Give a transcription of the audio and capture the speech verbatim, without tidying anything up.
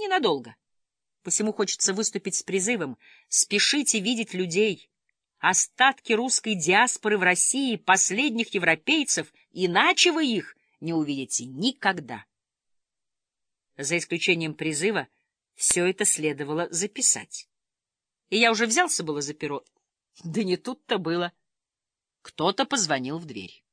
ненадолго. Посему хочется выступить с призывом: спешите видеть людей, остатки русской диаспоры в России, последних европейцев, иначе вы их не увидите никогда. За исключением призыва, все это следовало записать. И я уже взялся было за перо, да не тут-то было. Кто-то позвонил в дверь.